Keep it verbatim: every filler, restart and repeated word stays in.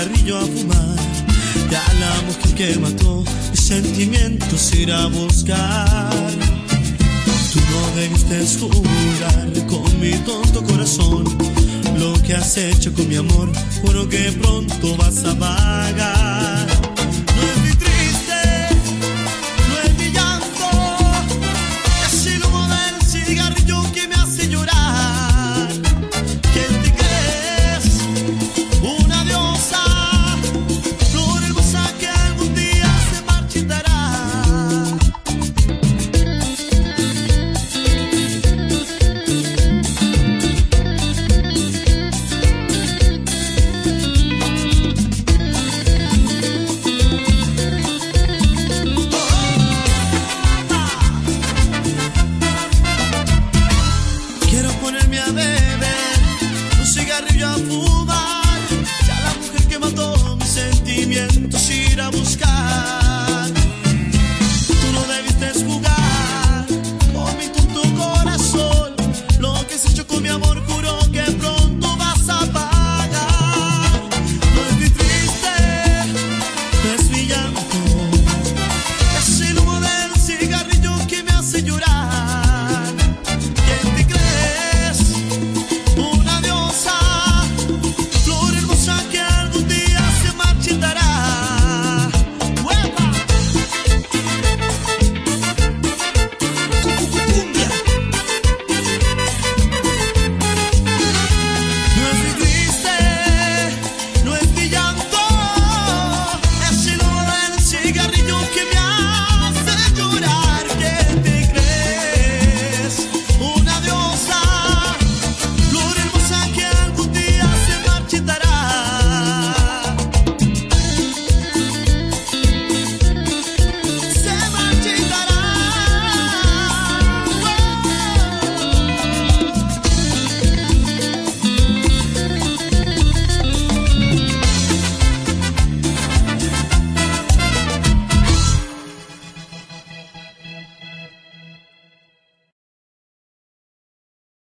cigarrillo a fumar. Y a la mujer que mató mis sentimientos ir a buscar. Tú no debiste jugar con mi tonto corazón. Lo que has hecho con mi amor, juro que pronto vas a pagar.